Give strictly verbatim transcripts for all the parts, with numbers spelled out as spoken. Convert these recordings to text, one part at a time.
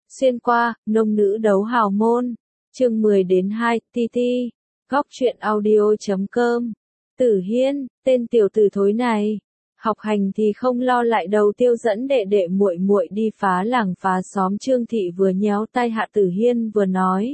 Xuyên qua, nông nữ đấu hào môn. Chương mười đến hai, ti ti. Góc truyện audio chấm com. Tử Hiên, tên tiểu tử thối này. Học hành thì không lo lại đầu tiêu dẫn đệ đệ muội muội đi phá làng phá xóm. Trương Thị vừa nhéo tay Hạ Tử Hiên vừa nói.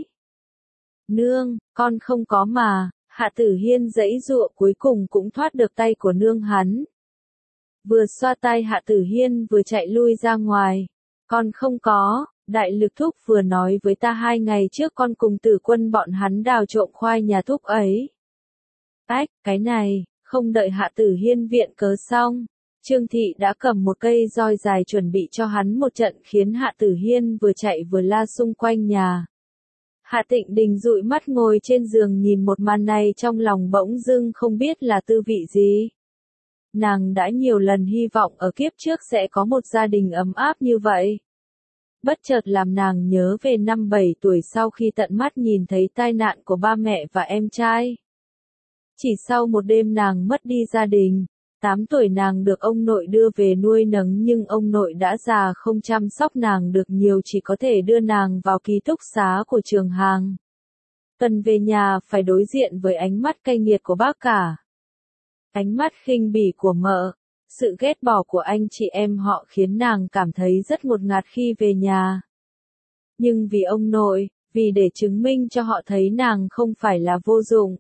Nương, con không có mà. Hạ Tử Hiên giãy giụa cuối cùng cũng thoát được tay của nương hắn. Vừa xoa tay Hạ Tử Hiên vừa chạy lui ra ngoài. Con không có. Đại lực thúc vừa nói với ta hai ngày trước con cùng Tử Quân bọn hắn đào trộm khoai nhà thúc ấy. Ách, cái này, không đợi Hạ Tử Hiên viện cớ xong, Trương Thị đã cầm một cây roi dài chuẩn bị cho hắn một trận khiến Hạ Tử Hiên vừa chạy vừa la xung quanh nhà. Hạ Tịnh Đình dụi mắt ngồi trên giường nhìn một màn này trong lòng bỗng dưng không biết là tư vị gì. Nàng đã nhiều lần hy vọng ở kiếp trước sẽ có một gia đình ấm áp như vậy. Bất chợt làm nàng nhớ về năm bảy tuổi sau khi tận mắt nhìn thấy tai nạn của ba mẹ và em trai. Chỉ sau một đêm nàng mất đi gia đình, tám tuổi nàng được ông nội đưa về nuôi nấng nhưng ông nội đã già không chăm sóc nàng được nhiều chỉ có thể đưa nàng vào ký túc xá của trường Hàng. Tuần về nhà phải đối diện với ánh mắt cay nghiệt của bác cả. Ánh mắt khinh bỉ của mợ. Sự ghét bỏ của anh chị em họ khiến nàng cảm thấy rất ngột ngạt khi về nhà. Nhưng vì ông nội, vì để chứng minh cho họ thấy nàng không phải là vô dụng.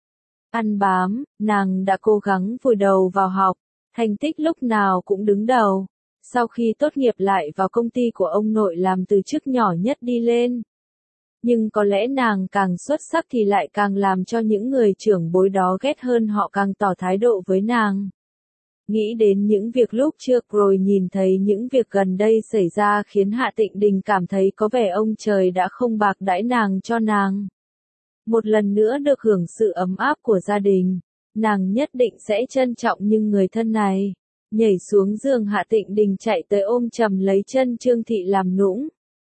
Ăn bám, nàng đã cố gắng vùi đầu vào học, thành tích lúc nào cũng đứng đầu. Sau khi tốt nghiệp lại vào công ty của ông nội làm từ chức nhỏ nhất đi lên. Nhưng có lẽ nàng càng xuất sắc thì lại càng làm cho những người trưởng bối đó ghét hơn họ càng tỏ thái độ với nàng. Nghĩ đến những việc lúc trước rồi nhìn thấy những việc gần đây xảy ra khiến Hạ Tịnh Đình cảm thấy có vẻ ông trời đã không bạc đãi nàng cho nàng. Một lần nữa được hưởng sự ấm áp của gia đình, nàng nhất định sẽ trân trọng nhưng người thân này. Nhảy xuống giường Hạ Tịnh Đình chạy tới ôm chầm lấy chân Trương Thị làm nũng.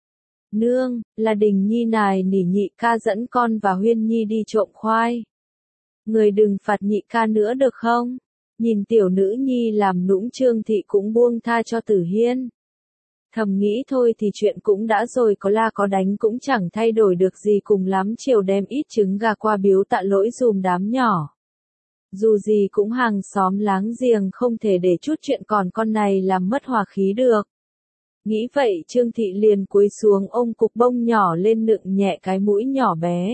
Nương, là Đình Nhi nài nỉ nhị ca dẫn con và Huyên Nhi đi trộm khoai. Người đừng phạt nhị ca nữa được không? Nhìn tiểu nữ nhi làm nũng Trương Thị cũng buông tha cho Tử Hiên. Thầm nghĩ thôi thì chuyện cũng đã rồi có la có đánh cũng chẳng thay đổi được gì cùng lắm chiều đem ít trứng gà qua biếu tạ lỗi dùm đám nhỏ. Dù gì cũng hàng xóm láng giềng không thể để chút chuyện còn con này làm mất hòa khí được. Nghĩ vậy Trương Thị liền cúi xuống ôm cục bông nhỏ lên nựng nhẹ cái mũi nhỏ bé.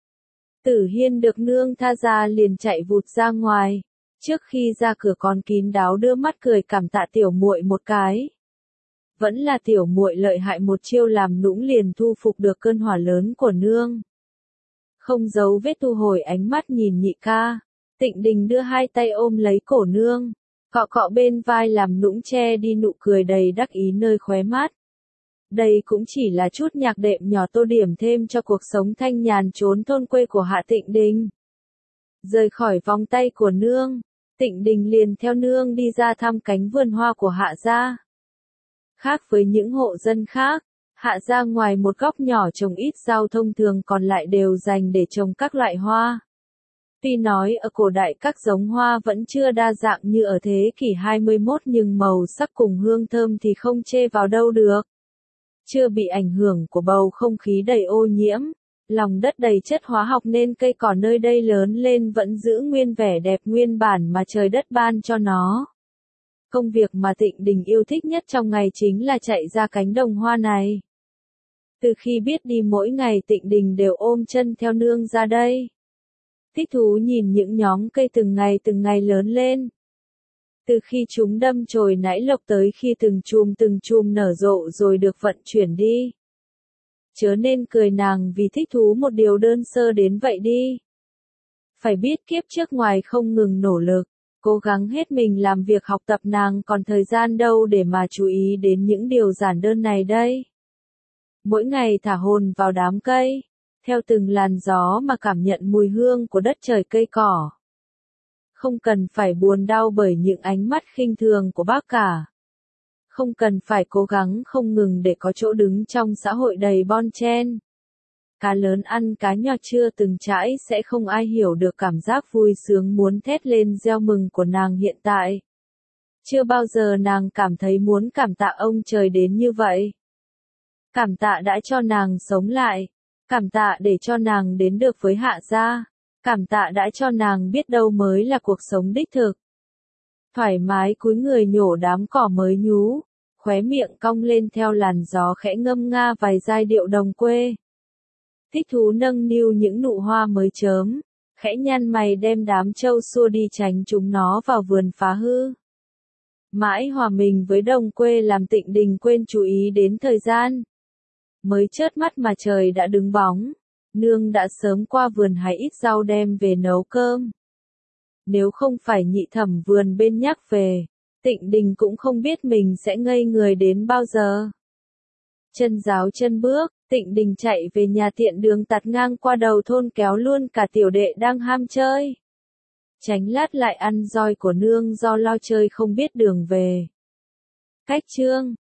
Tử Hiên được nương tha ra liền chạy vụt ra ngoài. Trước khi ra cửa còn kín đáo đưa mắt cười cảm tạ tiểu muội một cái. Vẫn là tiểu muội lợi hại một chiêu làm nũng liền thu phục được cơn hỏa lớn của nương. Không giấu vết thu hồi ánh mắt nhìn nhị ca. Tịnh Đình đưa hai tay ôm lấy cổ nương. Cọ cọ bên vai làm nũng che đi nụ cười đầy đắc ý nơi khóe mắt. Đây cũng chỉ là chút nhạc đệm nhỏ tô điểm thêm cho cuộc sống thanh nhàn trốn thôn quê của Hạ Tịnh Đình. Rời khỏi vòng tay của nương. Tịnh Đình liền theo nương đi ra thăm cánh vườn hoa của Hạ gia. Khác với những hộ dân khác, Hạ gia ngoài một góc nhỏ trồng ít rau thông thường còn lại đều dành để trồng các loại hoa. Tuy nói ở cổ đại các giống hoa vẫn chưa đa dạng như ở thế kỷ hai mươi mốt nhưng màu sắc cùng hương thơm thì không chê vào đâu được. Chưa bị ảnh hưởng của bầu không khí đầy ô nhiễm. Lòng đất đầy chất hóa học nên cây cỏ nơi đây lớn lên vẫn giữ nguyên vẻ đẹp nguyên bản mà trời đất ban cho nó. Công việc mà Tịnh Đình yêu thích nhất trong ngày chính là chạy ra cánh đồng hoa này. Từ khi biết đi mỗi ngày Tịnh Đình đều ôm chân theo nương ra đây. Thích thú nhìn những nhóm cây từng ngày từng ngày lớn lên. Từ khi chúng đâm chồi nảy lộc tới khi từng chùm từng chùm nở rộ rồi được vận chuyển đi. Chớ nên cười nàng vì thích thú một điều đơn sơ đến vậy đi. Phải biết kiếp trước ngoài không ngừng nỗ lực, cố gắng hết mình làm việc học tập nàng còn thời gian đâu để mà chú ý đến những điều giản đơn này đây. Mỗi ngày thả hồn vào đám cây, theo từng làn gió mà cảm nhận mùi hương của đất trời cây cỏ. Không cần phải buồn đau bởi những ánh mắt khinh thường của bác cả. Không cần phải cố gắng không ngừng để có chỗ đứng trong xã hội đầy bon chen. Cá lớn ăn cá nhỏ chưa từng trải sẽ không ai hiểu được cảm giác vui sướng muốn thét lên reo mừng của nàng hiện tại. Chưa bao giờ nàng cảm thấy muốn cảm tạ ông trời đến như vậy. Cảm tạ đã cho nàng sống lại. Cảm tạ để cho nàng đến được với Hạ gia. Cảm tạ đã cho nàng biết đâu mới là cuộc sống đích thực. Thoải mái cúi người nhổ đám cỏ mới nhú, khóe miệng cong lên theo làn gió khẽ ngâm nga vài giai điệu đồng quê. Thích thú nâng niu những nụ hoa mới chớm, khẽ nhăn mày đem đám trâu xua đi tránh chúng nó vào vườn phá hư. Mãi hòa mình với đồng quê làm Tịnh Đình quên chú ý đến thời gian. Mới chớp mắt mà trời đã đứng bóng, nương đã sớm qua vườn hái ít rau đem về nấu cơm. Nếu không phải nhị thẩm vườn bên nhắc về, Tịnh Đình cũng không biết mình sẽ ngây người đến bao giờ. Chân giáo chân bước, Tịnh Đình chạy về nhà tiện đường tạt ngang qua đầu thôn kéo luôn cả tiểu đệ đang ham chơi. Tránh lát lại ăn roi của nương do lo chơi không biết đường về. Cách chương